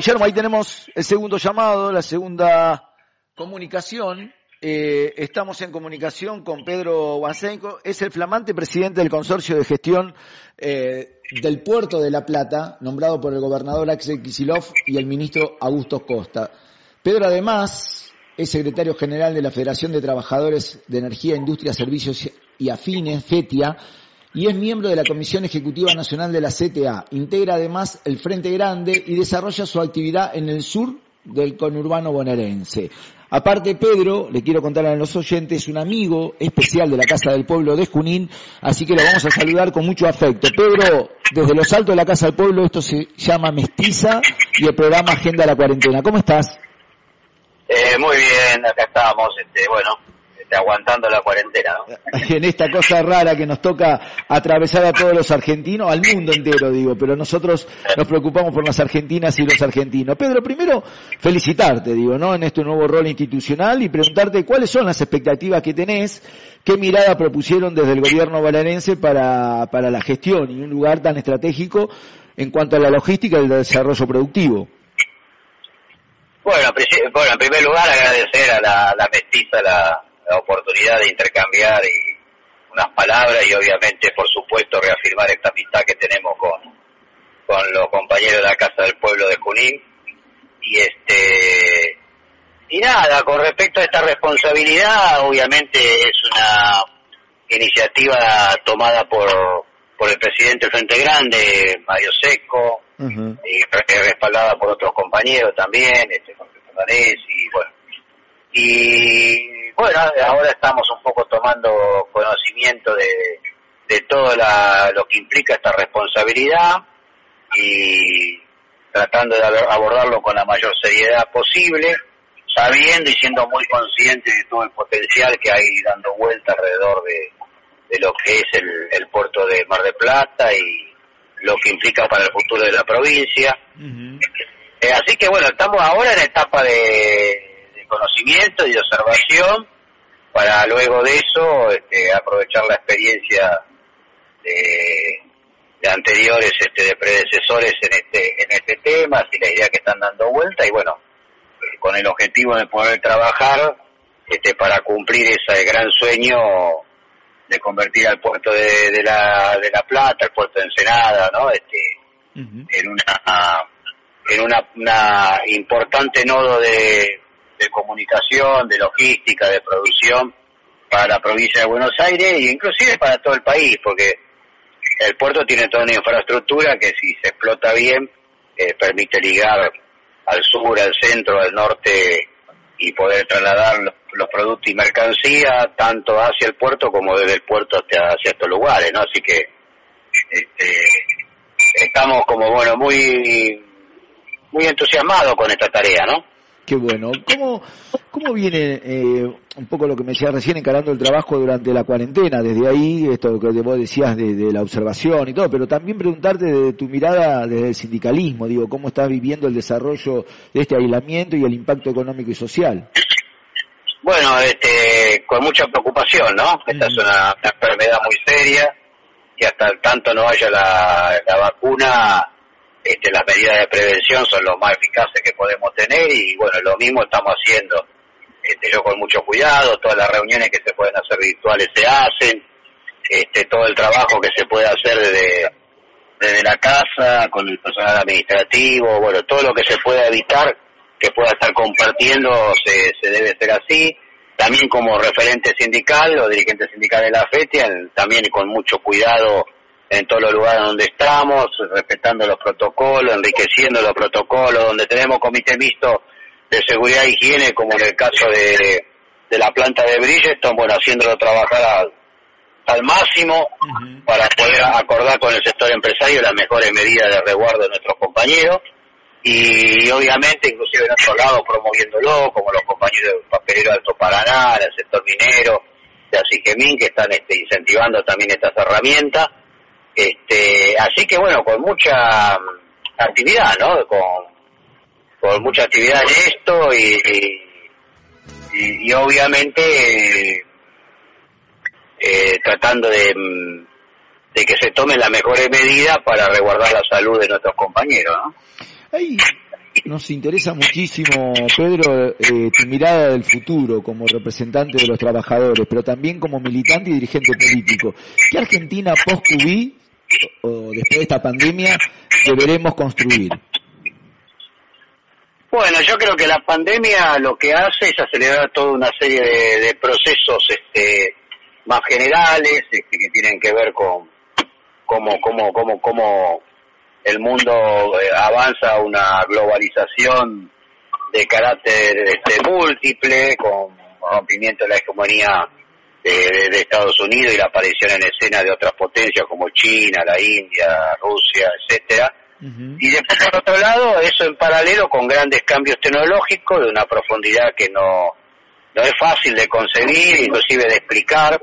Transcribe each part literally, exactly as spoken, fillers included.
Guillermo, ahí tenemos el segundo llamado, la segunda comunicación. Eh, estamos en comunicación con Pedro Guasenko, es el flamante presidente del consorcio de gestión eh, del Puerto de La Plata, nombrado por el gobernador Axel Kicillof y el ministro Augusto Costa. Pedro además es secretario general de la Federación de Trabajadores de Energía, Industria, Servicios y Afines, FETIA, y es miembro de la Comisión Ejecutiva Nacional de la C T A. Integra además el Frente Grande y desarrolla su actividad en el sur del conurbano bonaerense. Aparte, Pedro, le quiero contar a los oyentes, es un amigo especial de la Casa del Pueblo de Junín, así que lo vamos a saludar con mucho afecto. Pedro, desde los altos de la Casa del Pueblo, esto se llama Mestiza y el programa Agenda de la Cuarentena. ¿Cómo estás? Eh, muy bien, acá estamos, este, bueno, este, aguantando la cuarentena, ¿no? En esta cosa rara que nos toca atravesar a todos los argentinos, al mundo entero digo, pero nosotros nos preocupamos por las argentinas y los argentinos. Pedro, primero felicitarte, digo, ¿no? En este nuevo rol institucional y preguntarte cuáles son las expectativas que tenés, qué mirada propusieron desde el gobierno bonaerense para, para la gestión y un lugar tan estratégico en cuanto a la logística y el desarrollo productivo. Bueno, bueno, en primer lugar agradecer a la, la Mestiza la, la oportunidad de intercambiar y unas palabras y obviamente, por supuesto, reafirmar esta amistad que tenemos con, con los compañeros de la Casa del Pueblo de Junín. Y este y nada, con respecto a esta responsabilidad, obviamente es una iniciativa tomada por, por el presidente del Frente Grande, Mario Secco, uh-huh. y respaldada por otros compañeros también, este Jorge Fernández, y bueno, y bueno, ahora estamos un poco tomando conocimiento de, de todo la, lo que implica esta responsabilidad y tratando de abordarlo con la mayor seriedad posible, sabiendo y siendo muy conscientes de todo el potencial que hay dando vuelta alrededor de, de lo que es el, el puerto de Mar del Plata y lo que implica para el futuro de la provincia. Uh-huh. Eh, así que bueno, estamos ahora en etapa de, de conocimiento y de observación para luego de eso este, aprovechar la experiencia de, de anteriores este, de predecesores en este en este tema y la idea que están dando vuelta y bueno, con el objetivo de poder trabajar este, para cumplir ese gran sueño de convertir al puerto de, de la de la Plata, el puerto de Ensenada, ¿no? Este, uh-huh. en una en una, una importante nodo de, de comunicación, de logística, de producción para la provincia de Buenos Aires e inclusive para todo el país, porque el puerto tiene toda una infraestructura que si se explota bien eh, permite ligar al sur, al centro, al norte y poder trasladar los, los productos y mercancías tanto hacia el puerto como desde el puerto hacia, hacia estos lugares, ¿no? Así que este, estamos como, bueno, muy muy entusiasmados con esta tarea, ¿no? Qué bueno. ¿Cómo, cómo viene eh, un poco lo que me decías recién encarando el trabajo durante la cuarentena? Desde ahí, esto que vos decías de, de la observación y todo, pero también preguntarte de tu mirada desde el sindicalismo, digo, ¿cómo estás viviendo el desarrollo de este aislamiento y el impacto económico y social? Bueno, este, con mucha preocupación, ¿no? Esta mm. es una, una enfermedad muy seria y hasta tanto no haya la, la vacuna, este, las medidas de prevención son lo más eficaces que podemos tener y bueno, lo mismo estamos haciendo. Este, yo con mucho cuidado, todas las reuniones que se pueden hacer virtuales se hacen, este, todo el trabajo que se puede hacer desde, desde la casa, con el personal administrativo, bueno, todo lo que se pueda evitar que pueda estar compartiendo se, se debe hacer así. También como referente sindical o dirigente sindical de la FETIA, también con mucho cuidado en todos los lugares donde estamos, respetando los protocolos, enriqueciendo los protocolos, donde tenemos comité mixto de seguridad e higiene, como en el caso de, de la planta de Bridgestone, bueno, haciéndolo trabajar al, al máximo uh-huh. para poder acordar con el sector empresario las mejores medidas de resguardo de nuestros compañeros y obviamente inclusive en otro lado promoviéndolo, como los compañeros del papelero Alto Paraná, el sector minero, de Asigemín, que están este, incentivando también estas herramientas. Este, así que bueno, con mucha actividad, ¿no? Con, con mucha actividad en esto y, y, y obviamente eh, eh, tratando de, de que se tomen las mejores medidas para resguardar la salud de nuestros compañeros, ¿no? Hay, nos interesa muchísimo, Pedro, eh, tu mirada del futuro como representante de los trabajadores, pero también como militante y dirigente político. ¿Qué Argentina post-COVID o después de esta pandemia deberemos construir? Bueno, yo creo que la pandemia lo que hace es acelerar toda una serie de, de procesos este, más generales, este, que tienen que ver con cómo, cómo, cómo, cómo el mundo avanza a una globalización de carácter este, múltiple, con rompimiento de la hegemonía de, de, de Estados Unidos y la aparición en escena de otras potencias como China, la India, Rusia, etcétera. Uh-huh. Y después, por otro lado, eso en paralelo con grandes cambios tecnológicos de una profundidad que no, no es fácil de concebir, inclusive de explicar,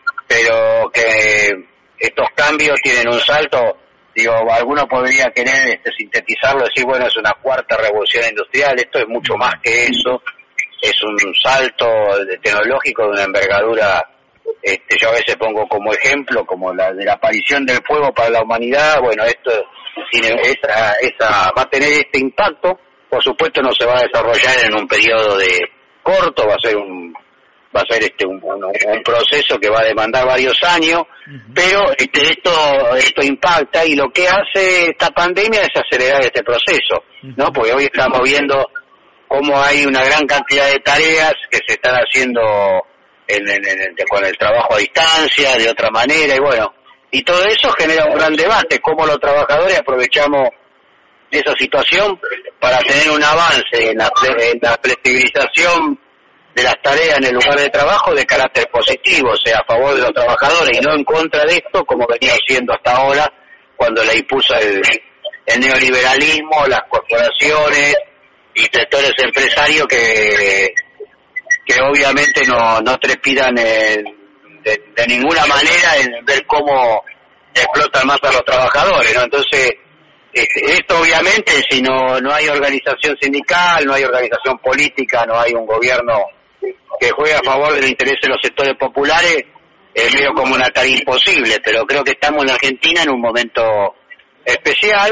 pero que estos cambios tienen un salto, digo, alguno podría querer este, sintetizarlo, decir, bueno, es una cuarta revolución industrial. Esto es mucho más que eso, es un salto tecnológico de una envergadura. Este, yo a veces pongo como ejemplo, como la de la aparición del fuego para la humanidad. Bueno, esto tiene esa, esa, va a tener este impacto. Por supuesto no se va a desarrollar en un periodo de corto, va a ser un va a ser este un, un, un proceso que va a demandar varios años, uh-huh. pero este, esto esto impacta, y lo que hace esta pandemia es acelerar este proceso, uh-huh. ¿no? Porque hoy estamos viendo cómo hay una gran cantidad de tareas que se están haciendo en, en, en, con el trabajo a distancia, de otra manera, y bueno, y todo eso genera un gran debate, cómo los trabajadores aprovechamos esa situación para tener un avance en la, en la flexibilización de las tareas en el lugar de trabajo de carácter positivo, o sea, a favor de los trabajadores y no en contra de esto, como venía siendo hasta ahora, cuando la impuso el, el neoliberalismo, las corporaciones y sectores empresarios que que obviamente no, no trepidan en, de, de ninguna manera en ver cómo explotan más a los trabajadores, ¿no? Entonces, esto obviamente, si no no hay organización sindical, no hay organización política, no hay un gobierno que juegue a favor del interés de los sectores populares, es medio como una tarea imposible, pero creo que estamos en Argentina en un momento especial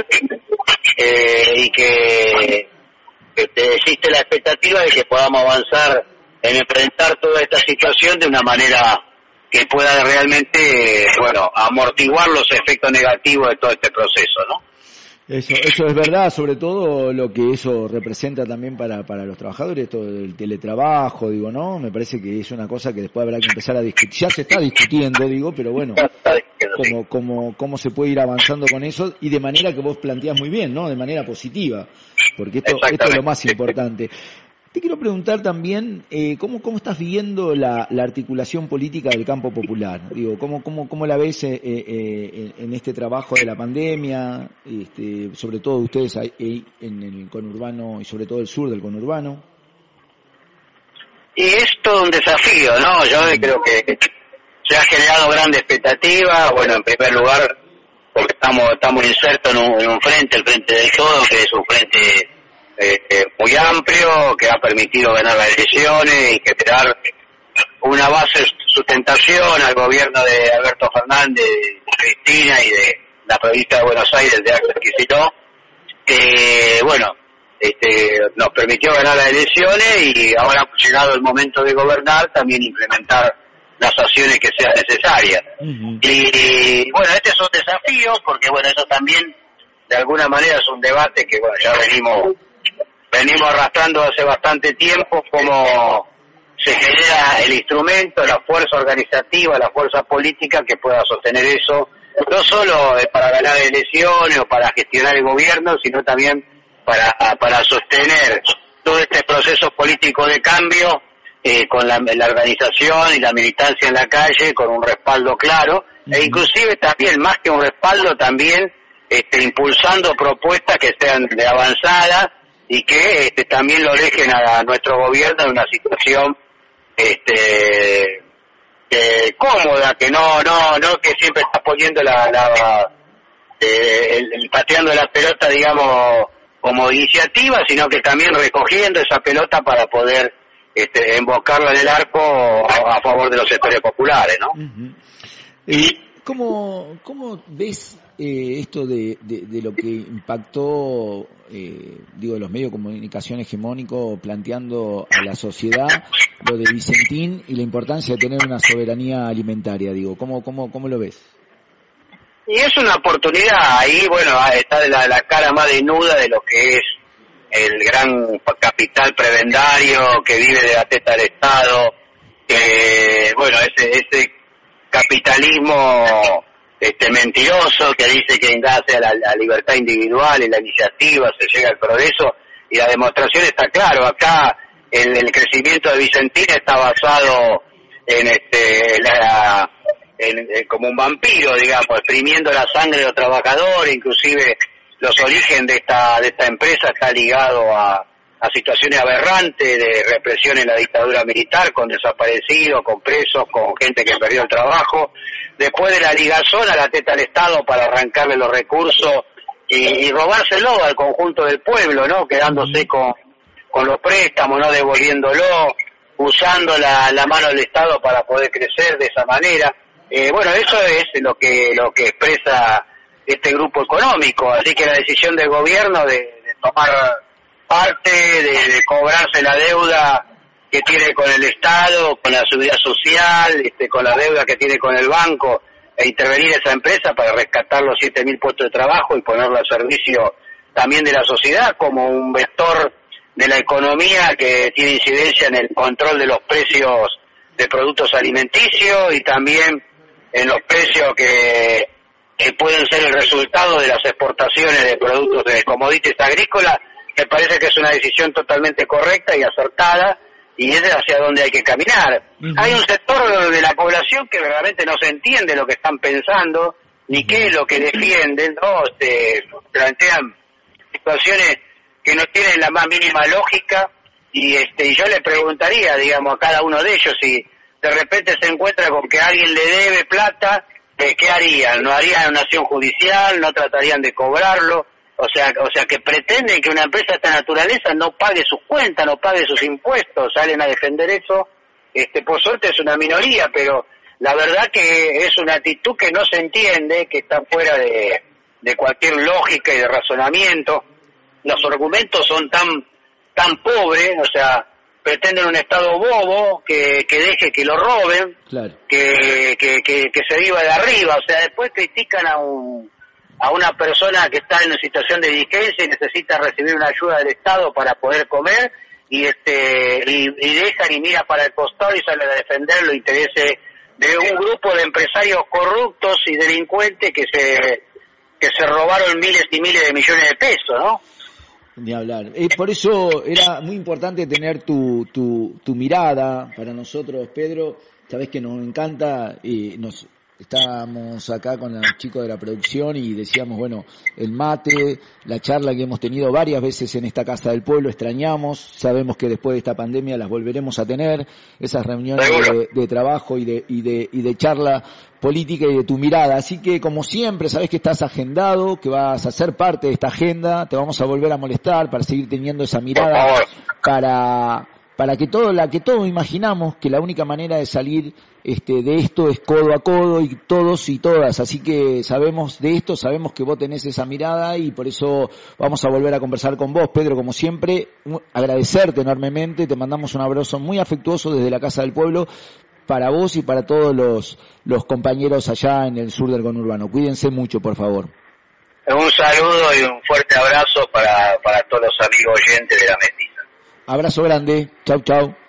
eh, y que, que existe la expectativa de que podamos avanzar en enfrentar toda esta situación de una manera que pueda realmente, bueno, amortiguar los efectos negativos de todo este proceso, ¿no? Eso, eso es verdad, sobre todo lo que eso representa también para, para los trabajadores, todo el teletrabajo, digo, ¿no? Me parece que es una cosa que después habrá que empezar a discutir. Ya se está discutiendo, digo, pero bueno, cómo, cómo, cómo se puede ir avanzando con eso y de manera que vos planteás muy bien, ¿no? De manera positiva, porque esto, esto es lo más importante. Te quiero preguntar también, eh, ¿cómo, cómo estás viendo la, la articulación política del campo popular? Digo, ¿cómo, cómo, cómo la ves eh, eh, en este trabajo de la pandemia, este, sobre todo ustedes ahí en el conurbano y sobre todo el sur del conurbano? Y es todo un desafío, ¿no? Yo creo que se ha generado grande expectativa. Bueno, en primer lugar, porque estamos estamos insertos en un, en un frente, el Frente del Todo, que es un frente Eh, eh, muy amplio, que ha permitido ganar las elecciones y que crear una base de sustentación al gobierno de Alberto Fernández, de Cristina y de la provincia de Buenos Aires, de Axel Kicillof, que bueno, este, nos permitió ganar las elecciones y ahora ha llegado el momento de gobernar, también implementar las acciones que sean necesarias. Uh-huh. Y bueno, este es un desafío porque bueno, eso también de alguna manera es un debate que bueno, ya venimos venimos arrastrando hace bastante tiempo, cómo se genera el instrumento, la fuerza organizativa, la fuerza política que pueda sostener eso, no solo para ganar elecciones o para gestionar el gobierno, sino también para para sostener todo este proceso político de cambio eh, con la, la organización y la militancia en la calle, con un respaldo claro, e inclusive también, más que un respaldo, también este, impulsando propuestas que sean de avanzada y que este, también lo dejen a, a nuestro gobierno en una situación este eh, cómoda, que no no no que siempre está poniendo la, la eh, el, el pateando la pelota, digamos, como iniciativa, sino que también recogiendo esa pelota para poder este, embocarla en el arco a, a favor de los sectores populares, ¿no? Uh-huh. Y ¿Cómo, cómo ves eh, esto de, de, de lo que impactó, eh, digo, los medios de comunicación hegemónicos planteando a la sociedad lo de Vicentín y la importancia de tener una soberanía alimentaria? Digo, ¿cómo, cómo, cómo lo ves? Y es una oportunidad, ahí, bueno, está la, la cara más desnuda de lo que es el gran capital prebendario que vive de la teta del Estado, que, bueno, ese, ese capitalismo este mentiroso que dice que en base a la, la libertad individual y la iniciativa se llega al progreso, y la demostración está claro. Acá el, el crecimiento de Vicentín está basado en este la en, en, como un vampiro, digamos, exprimiendo la sangre de los trabajadores. Inclusive los orígenes de esta de esta empresa está ligado a a situaciones aberrantes de represión en la dictadura militar, con desaparecidos, con presos, con gente que perdió el trabajo. Después de la ligazón a la teta del Estado para arrancarle los recursos y, y robárselo al conjunto del pueblo, ¿no? Quedándose con, con los préstamos, no devolviéndolo, usando la, la mano del Estado para poder crecer de esa manera. Eh, bueno, eso es lo que lo que expresa este grupo económico. Así que la decisión del gobierno de, de tomar parte, de, de cobrarse la deuda que tiene con el Estado, con la seguridad social, este, con la deuda que tiene con el banco, e intervenir esa empresa para rescatar los siete mil puestos de trabajo y ponerlo al servicio también de la sociedad como un vector de la economía que tiene incidencia en el control de los precios de productos alimenticios y también en los precios que, que pueden ser el resultado de las exportaciones de productos de commodities agrícolas. Me parece que es una decisión totalmente correcta y acertada, y es hacia donde hay que caminar. Uh-huh. Hay un sector de la población que realmente no se entiende lo que están pensando, ni qué es lo que defienden, ¿no? Se plantean situaciones que no tienen la más mínima lógica, y este y yo le preguntaría, digamos, a cada uno de ellos, si de repente se encuentra con que alguien le debe plata, ¿qué harían? ¿No harían una acción judicial? ¿No tratarían de cobrarlo? O sea, o sea que pretenden que una empresa de esta naturaleza no pague sus cuentas, no pague sus impuestos, salen a defender eso. Este, por suerte es una minoría, pero la verdad que es una actitud que no se entiende, que está fuera de, de cualquier lógica y de razonamiento. Los argumentos son tan tan pobres, o sea, pretenden un Estado bobo que, que deje que lo roben, claro. que, que, que, que se viva de arriba. O sea, después critican a un a una persona que está en una situación de indigencia y necesita recibir una ayuda del Estado para poder comer, y este y, y dejan y mira para el costado y salen a defender los intereses de un grupo de empresarios corruptos y delincuentes que se que se robaron miles y miles de millones de pesos, ¿no? Ni hablar. Eh, por eso era muy importante tener tu, tu, tu mirada para nosotros, Pedro. Sabés que nos encanta, eh, nos estábamos acá con los chicos de la producción y decíamos, bueno, el mate, la charla que hemos tenido varias veces en esta Casa del Pueblo, extrañamos, sabemos que después de esta pandemia las volveremos a tener, esas reuniones de, de trabajo y de, y de, y de charla política y de tu mirada. Así que, como siempre, sabés que estás agendado, que vas a ser parte de esta agenda, te vamos a volver a molestar para seguir teniendo esa mirada, para para que todo la que todos imaginamos que la única manera de salir este de esto es codo a codo, y todos y todas. Así que sabemos de esto, sabemos que vos tenés esa mirada, y por eso vamos a volver a conversar con vos, Pedro, como siempre. Agradecerte enormemente, te mandamos un abrazo muy afectuoso desde la Casa del Pueblo para vos y para todos los los compañeros allá en el sur del conurbano. Cuídense mucho, por favor. Un saludo y un fuerte abrazo para para todos los amigos oyentes de La Mestiza. Abrazo grande. Chau, chau.